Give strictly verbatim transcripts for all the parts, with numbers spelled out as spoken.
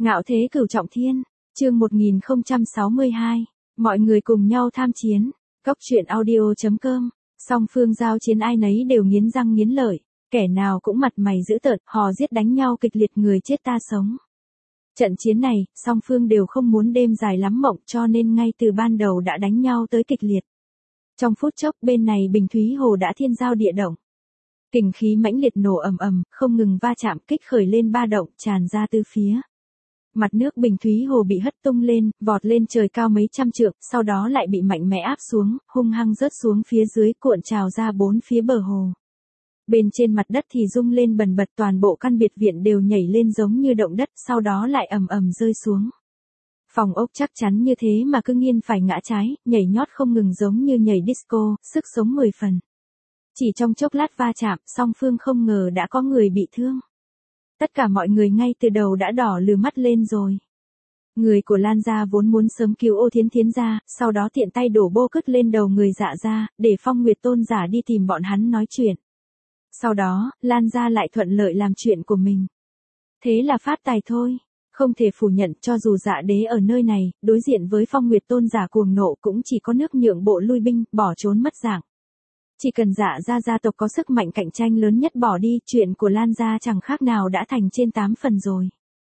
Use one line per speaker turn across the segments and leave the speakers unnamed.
Ngạo thế cửu trọng thiên, chương một nghìn không trăm sáu mươi hai, mọi người cùng nhau tham chiến, cốc truyện audio.com, song phương giao chiến ai nấy đều nghiến răng nghiến lợi, kẻ nào cũng mặt mày dữ tợn, hò giết đánh nhau kịch liệt người chết ta sống. Trận chiến này, song phương đều không muốn đêm dài lắm mộng cho nên ngay từ ban đầu đã đánh nhau tới kịch liệt. Trong phút chốc bên này Bình Thúy Hồ đã thiên giao địa động. Kình khí mãnh liệt nổ ầm ầm, không ngừng va chạm kích khởi lên ba động tràn ra từ phía. Mặt nước Bình Thúy Hồ bị hất tung lên, vọt lên trời cao mấy trăm trượng, sau đó lại bị mạnh mẽ áp xuống, hung hăng rớt xuống phía dưới cuộn trào ra bốn phía bờ hồ. Bên trên mặt đất thì rung lên bần bật, toàn bộ căn biệt viện đều nhảy lên giống như động đất, sau đó lại ầm ầm rơi xuống. Phòng ốc chắc chắn như thế mà cứ nghiêng phải ngã trái, nhảy nhót không ngừng giống như nhảy disco, sức sống mười phần. Chỉ trong chốc lát va chạm, song phương không ngờ đã có người bị thương. Tất cả mọi người ngay từ đầu đã đỏ lừ mắt lên rồi. Người của Lan gia vốn muốn sớm cứu Ô Thiến Thiến ra, sau đó tiện tay đổ bô cứt lên đầu người Dạ gia, để Phong Nguyệt Tôn giả đi tìm bọn hắn nói chuyện. Sau đó, Lan gia lại thuận lợi làm chuyện của mình. Thế là phát tài thôi. Không thể phủ nhận cho dù Dạ đế ở nơi này, đối diện với Phong Nguyệt Tôn giả cuồng nộ cũng chỉ có nước nhượng bộ lui binh, bỏ trốn mất dạng. Chỉ cần Dạ gia gia tộc có sức mạnh cạnh tranh lớn nhất bỏ đi, chuyện của Lan gia chẳng khác nào đã thành trên tám phần rồi.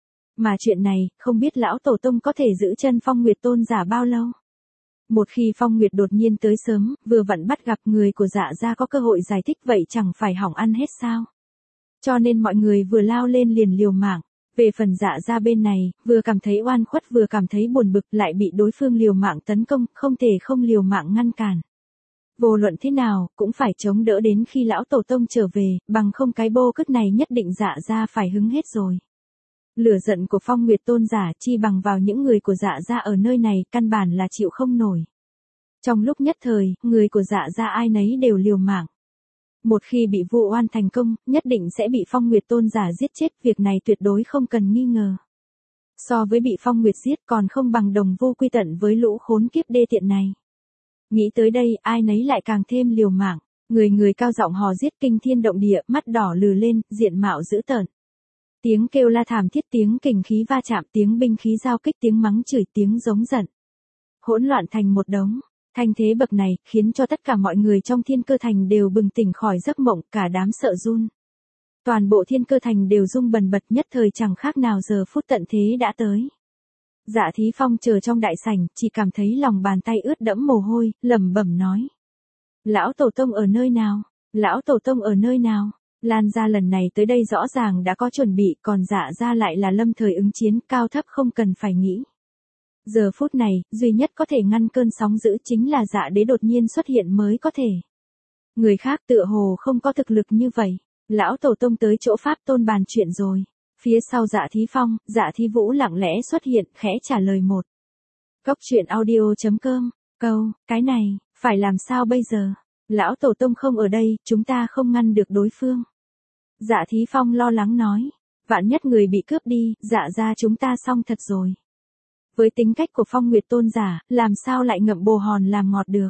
Mà chuyện này, không biết lão tổ tông có thể giữ chân Phong Nguyệt Tôn giả bao lâu. Một khi Phong Nguyệt đột nhiên tới sớm, vừa vặn bắt gặp người của Dạ gia có cơ hội giải thích vậy chẳng phải hỏng ăn hết sao. Cho nên mọi người vừa lao lên liền liều mạng. Về phần Dạ gia bên này, vừa cảm thấy oan khuất vừa cảm thấy buồn bực, lại bị đối phương liều mạng tấn công, không thể không liều mạng ngăn cản. Vô luận thế nào, cũng phải chống đỡ đến khi lão tổ tông trở về, bằng không cái bô cứt này nhất định Dạ gia phải hứng hết rồi. Lửa giận của Phong Nguyệt Tôn giả chi bằng vào những người của Dạ gia ở nơi này, căn bản là chịu không nổi. Trong lúc nhất thời, người của Dạ gia ai nấy đều liều mạng. Một khi bị vu oan thành công, nhất định sẽ bị Phong Nguyệt Tôn giả giết chết, việc này tuyệt đối không cần nghi ngờ. So với bị Phong Nguyệt giết còn không bằng đồng vu quy tận với lũ khốn kiếp đê tiện này. Nghĩ tới đây, ai nấy lại càng thêm liều mạng, người người cao giọng hò giết kinh thiên động địa, mắt đỏ lừ lên, diện mạo dữ tợn. Tiếng kêu la thảm thiết, tiếng kình khí va chạm, tiếng binh khí giao kích, tiếng mắng chửi, tiếng giống giận. Hỗn loạn thành một đống. Thanh thế bậc này, khiến cho tất cả mọi người trong Thiên Cơ Thành đều bừng tỉnh khỏi giấc mộng, cả đám sợ run. Toàn bộ Thiên Cơ Thành đều rung bần bật, nhất thời chẳng khác nào giờ phút tận thế đã tới. Dạ Thí Phong chờ trong đại sảnh, chỉ cảm thấy lòng bàn tay ướt đẫm mồ hôi, lẩm bẩm nói. Lão Tổ Tông ở nơi nào? Lão Tổ Tông ở nơi nào? Lan gia lần này tới đây rõ ràng đã có chuẩn bị, còn Dạ gia lại là lâm thời ứng chiến, cao thấp không cần phải nghĩ. Giờ phút này, duy nhất có thể ngăn cơn sóng dữ chính là Dạ đế đột nhiên xuất hiện mới có thể. Người khác tựa hồ không có thực lực như vậy. Lão Tổ Tông tới chỗ Pháp Tôn bàn chuyện rồi. Phía sau Dạ Thí Phong, Dạ Thí Vũ lặng lẽ xuất hiện, khẽ trả lời một. Cốc truyện audio.com, câu, cái này, phải làm sao bây giờ? Lão Tổ Tông không ở đây, chúng ta không ngăn được đối phương. Dạ Thí Phong lo lắng nói. Vạn nhất người bị cướp đi, Dạ gia chúng ta xong thật rồi. Với tính cách của Phong Nguyệt Tôn giả, làm sao lại ngậm bồ hòn làm ngọt được.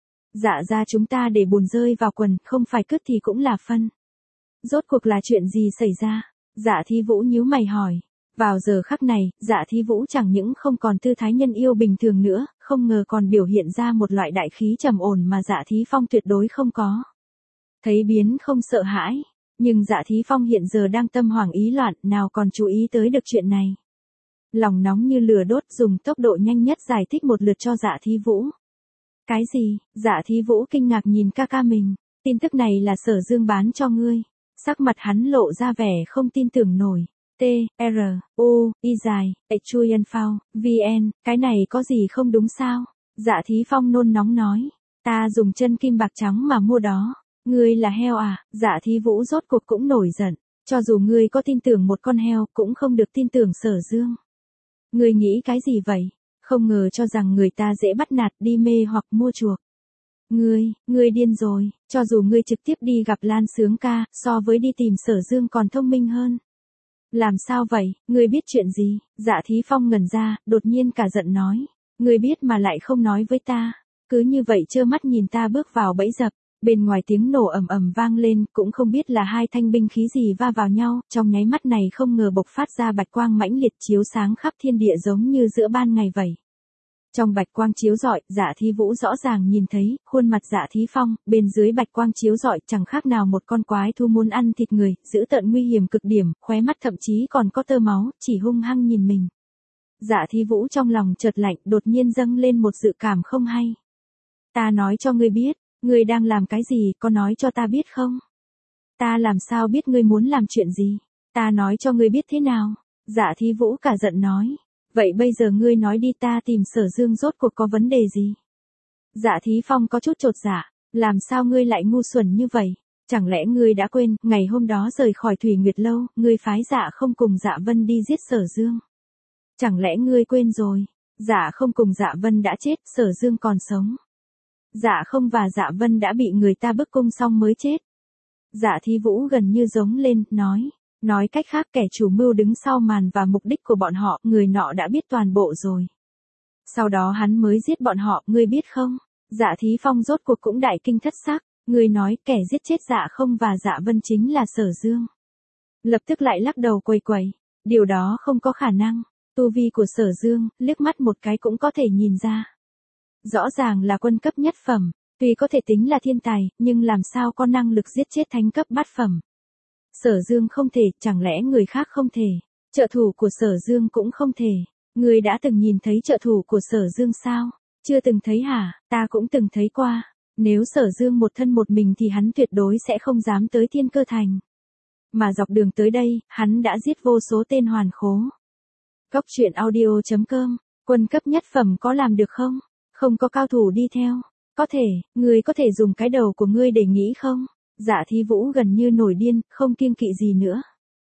Dạ gia chúng ta để bùn rơi vào quần, không phải cứt thì cũng là phân. Rốt cuộc là chuyện gì xảy ra? Dạ Thí Vũ nhíu mày hỏi. Vào giờ khắc này, Dạ Thí Vũ chẳng những không còn tư thái nhân yêu bình thường nữa, không ngờ còn biểu hiện ra một loại đại khí trầm ổn mà Dạ Thí Phong tuyệt đối không có. Thấy biến không sợ hãi, nhưng Dạ Thí Phong hiện giờ đang tâm hoảng ý loạn, nào còn chú ý tới được chuyện này. Lòng nóng như lửa đốt, dùng tốc độ nhanh nhất giải thích một lượt cho Dạ Thí Vũ. Cái gì? Dạ Thí Vũ kinh ngạc nhìn ca ca mình. Tin tức này là Sở Dương bán cho ngươi. Sắc mặt hắn lộ ra vẻ không tin tưởng nổi. T, R, U, Y dài, Chuyen Phao, V N, cái này có gì không đúng sao? Dạ Thí Phong nôn nóng nói. Ta dùng chân kim bạc trắng mà mua đó. Ngươi là heo à? Dạ Thí Vũ rốt cuộc cũng nổi giận. Cho dù ngươi có tin tưởng một con heo, cũng không được tin tưởng Sở Dương. Ngươi nghĩ cái gì vậy? Không ngờ cho rằng người ta dễ bắt nạt, đi mê hoặc mua chuộc. Ngươi, ngươi điên rồi, cho dù ngươi trực tiếp đi gặp Lan Sướng ca, so với đi tìm Sở Dương còn thông minh hơn. Làm sao vậy, ngươi biết chuyện gì? Dạ Thí Phong ngẩn ra, đột nhiên cả giận nói. Ngươi biết mà lại không nói với ta, cứ như vậy trơ mắt nhìn ta bước vào bẫy dập. Bên ngoài tiếng nổ ầm ầm vang lên, cũng không biết là hai thanh binh khí gì va vào nhau, trong nháy mắt này không ngờ bộc phát ra bạch quang mãnh liệt chiếu sáng khắp thiên địa giống như giữa ban ngày vậy. Trong bạch quang chiếu rọi, Dạ Thi Vũ rõ ràng nhìn thấy, khuôn mặt Dạ Thí Phong, bên dưới bạch quang chiếu rọi chẳng khác nào một con quái thú muốn ăn thịt người, dữ tợn nguy hiểm cực điểm, khóe mắt thậm chí còn có tơ máu, chỉ hung hăng nhìn mình. Dạ Thi Vũ trong lòng chợt lạnh, đột nhiên dâng lên một dự cảm không hay. Ta nói cho ngươi biết, ngươi đang làm cái gì, có nói cho ta biết không? Ta làm sao biết ngươi muốn làm chuyện gì? Ta nói cho ngươi biết thế nào? Dạ Thi Vũ cả giận nói. Vậy bây giờ ngươi nói đi, ta tìm Sở Dương rốt cuộc có vấn đề gì? Dạ Thí Phong có chút chột dạ, làm sao ngươi lại ngu xuẩn như vậy? Chẳng lẽ ngươi đã quên, ngày hôm đó rời khỏi Thủy Nguyệt Lâu, ngươi phái Dạ Không cùng Dạ Vân đi giết Sở Dương? Chẳng lẽ ngươi quên rồi? Dạ Không cùng Dạ Vân đã chết, Sở Dương còn sống. Dạ Không và Dạ Vân đã bị người ta bức cung xong mới chết. Dạ Thi Vũ gần như giống lên, nói. Nói cách khác, kẻ chủ mưu đứng sau màn và mục đích của bọn họ, người nọ đã biết toàn bộ rồi. Sau đó hắn mới giết bọn họ, ngươi biết không? Dạ Thí Phong rốt cuộc cũng đại kinh thất sắc, ngươi nói kẻ giết chết Dạ Không và Dạ Vân chính là Sở Dương. Lập tức lại lắc đầu quầy quầy, điều đó không có khả năng, tu vi của Sở Dương, liếc mắt một cái cũng có thể nhìn ra. Rõ ràng là quân cấp nhất phẩm, tuy có thể tính là thiên tài, nhưng làm sao có năng lực giết chết thánh cấp bát phẩm. Sở Dương không thể, chẳng lẽ người khác không thể, trợ thủ của Sở Dương cũng không thể. Ngươi đã từng nhìn thấy trợ thủ của Sở Dương sao? Chưa từng thấy hả? Ta cũng từng thấy qua. Nếu Sở Dương một thân một mình thì hắn tuyệt đối sẽ không dám tới Thiên Cơ Thành. Mà dọc đường tới đây, hắn đã giết vô số tên hoàn khố. Góc truyện audio chấm com, quân cấp nhất phẩm có làm được không? Không có cao thủ đi theo. Có thể, ngươi có thể dùng cái đầu của ngươi để nghĩ không? Dạ Thi Vũ gần như nổi điên, không kiêng kỵ gì nữa.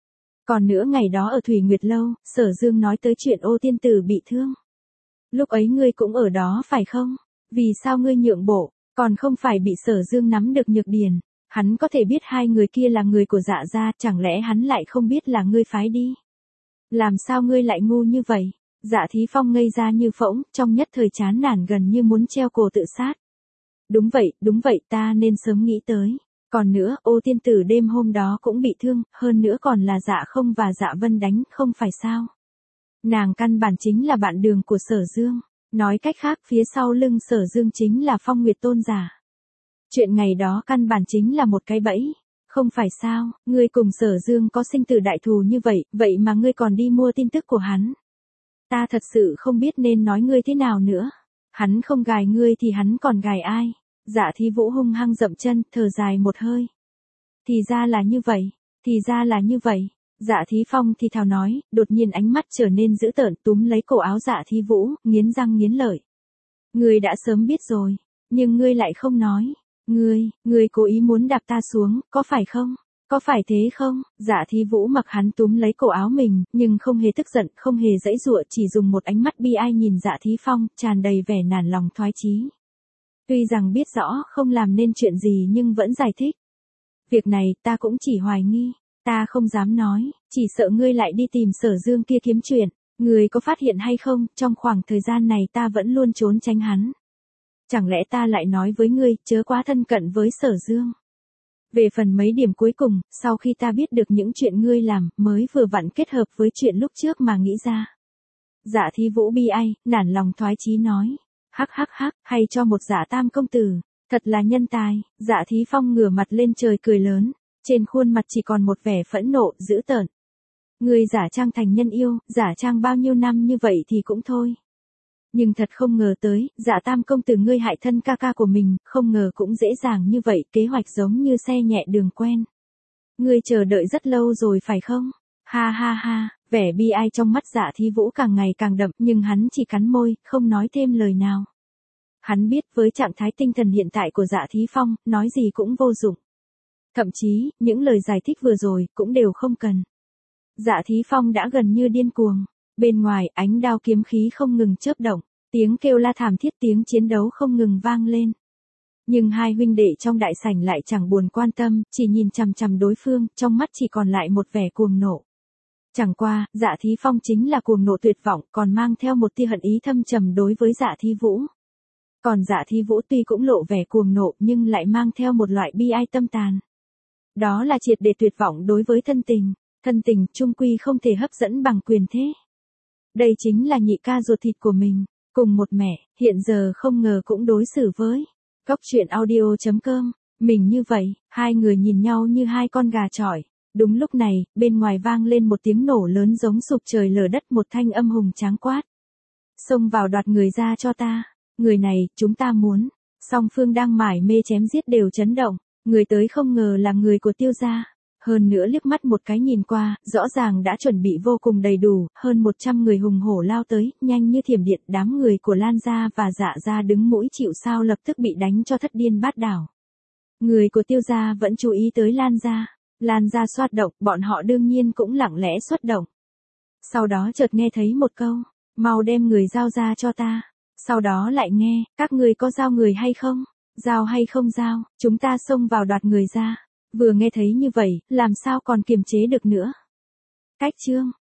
Còn nữa, ngày đó ở Thủy Nguyệt Lâu, Sở Dương nói tới chuyện Ô tiên tử bị thương. Lúc ấy ngươi cũng ở đó phải không? Vì sao ngươi nhượng bộ, còn không phải bị Sở Dương nắm được nhược điểm? Hắn có thể biết hai người kia là người của Dạ gia, chẳng lẽ hắn lại không biết là ngươi phái đi? Làm sao ngươi lại ngu như vậy? Dạ Thí Phong ngây ra như phỗng, trong nhất thời chán nản gần như muốn treo cổ tự sát. Đúng vậy, đúng vậy, ta nên sớm nghĩ tới. Còn nữa, Ô tiên tử đêm hôm đó cũng bị thương, hơn nữa còn là Dạ Không và Dạ Vân đánh, không phải sao? Nàng căn bản chính là bạn đường của Sở Dương. Nói cách khác, phía sau lưng Sở Dương chính là Phong Nguyệt tôn giả. Chuyện ngày đó căn bản chính là một cái bẫy. Không phải sao, ngươi cùng Sở Dương có sinh tử đại thù như vậy, vậy mà ngươi còn đi mua tin tức của hắn. Ta thật sự không biết nên nói ngươi thế nào nữa. Hắn không gài ngươi thì hắn còn gài ai? Dạ Thi Vũ hung hăng dậm chân, thở dài một hơi. Thì ra là như vậy, thì ra là như vậy. Dạ Thí Phong thì thào nói, đột nhiên ánh mắt trở nên dữ tợn, túm lấy cổ áo Dạ Thi Vũ, nghiến răng nghiến lợi. Ngươi đã sớm biết rồi, nhưng ngươi lại không nói. Ngươi, ngươi cố ý muốn đạp ta xuống, có phải không? Có phải thế không? Dạ Thi Vũ mặc hắn túm lấy cổ áo mình, nhưng không hề tức giận, không hề giãy giụa, chỉ dùng một ánh mắt bi ai nhìn Dạ Thí Phong, tràn đầy vẻ nản lòng thoái chí. Tuy rằng biết rõ không làm nên chuyện gì nhưng vẫn giải thích. Việc này ta cũng chỉ hoài nghi, ta không dám nói, chỉ sợ ngươi lại đi tìm Sở Dương kia kiếm chuyện. Ngươi có phát hiện hay không, trong khoảng thời gian này ta vẫn luôn trốn tránh hắn. Chẳng lẽ ta lại nói với ngươi, chớ quá thân cận với Sở Dương. Về phần mấy điểm cuối cùng, sau khi ta biết được những chuyện ngươi làm, mới vừa vặn kết hợp với chuyện lúc trước mà nghĩ ra. Dạ Thi Vũ bi ai, nản lòng thoái chí nói. Hắc hắc hắc, hay cho một Dạ Tam công tử, thật là nhân tài. Dạ Thí Phong ngửa mặt lên trời cười lớn, trên khuôn mặt chỉ còn một vẻ phẫn nộ, dữ tợn. Ngươi giả trang thành nhân yêu, giả trang bao nhiêu năm như vậy thì cũng thôi. Nhưng thật không ngờ tới, Dạ Tam công tử ngươi hại thân ca ca của mình, không ngờ cũng dễ dàng như vậy, kế hoạch giống như xe nhẹ đường quen. Ngươi chờ đợi rất lâu rồi phải không? Ha ha ha, vẻ bi ai trong mắt Dạ Thi Vũ càng ngày càng đậm, nhưng hắn chỉ cắn môi, không nói thêm lời nào. Hắn biết với trạng thái tinh thần hiện tại của Dạ Thí Phong, nói gì cũng vô dụng. Thậm chí, những lời giải thích vừa rồi, cũng đều không cần. Dạ Thí Phong đã gần như điên cuồng. Bên ngoài, ánh đao kiếm khí không ngừng chớp động, tiếng kêu la thảm thiết, tiếng chiến đấu không ngừng vang lên. Nhưng hai huynh đệ trong đại sảnh lại chẳng buồn quan tâm, chỉ nhìn chằm chằm đối phương, trong mắt chỉ còn lại một vẻ cuồng nộ. Chẳng qua, Dạ Thí Phong chính là cuồng nộ tuyệt vọng, còn mang theo một tia hận ý thâm trầm đối với Dạ Thi Vũ. Còn Dạ Thi Vũ tuy cũng lộ vẻ cuồng nộ nhưng lại mang theo một loại bi ai tâm tàn. Đó là triệt để tuyệt vọng đối với thân tình, thân tình chung quy không thể hấp dẫn bằng quyền thế. Đây chính là nhị ca ruột thịt của mình, cùng một mẹ, hiện giờ không ngờ cũng đối xử với. Cốc truyện audio chấm com, mình như vậy, hai người nhìn nhau như hai con gà chọi. Đúng lúc này, bên ngoài vang lên một tiếng nổ lớn giống sụp trời lở đất, một thanh âm hùng tráng quát. Xông vào đoạt người ra cho ta, người này, chúng ta muốn. Song phương đang mải mê chém giết đều chấn động, người tới không ngờ là người của Tiêu gia. Hơn nữa liếc mắt một cái nhìn qua, rõ ràng đã chuẩn bị vô cùng đầy đủ, hơn một trăm người hùng hổ lao tới, nhanh như thiểm điện, đám người của Lan gia và Dạ gia đứng mũi chịu sào lập tức bị đánh cho thất điên bát đảo. Người của Tiêu gia vẫn chú ý tới Lan gia, Lan gia xoát động, bọn họ đương nhiên cũng lặng lẽ xuất động. Sau đó chợt nghe thấy một câu, mau đem người giao ra cho ta. Sau đó lại nghe, các người có giao người hay không? Giao hay không giao, chúng ta xông vào đoạt người ra. Vừa nghe thấy như vậy, làm sao còn kiềm chế được nữa. Cách chương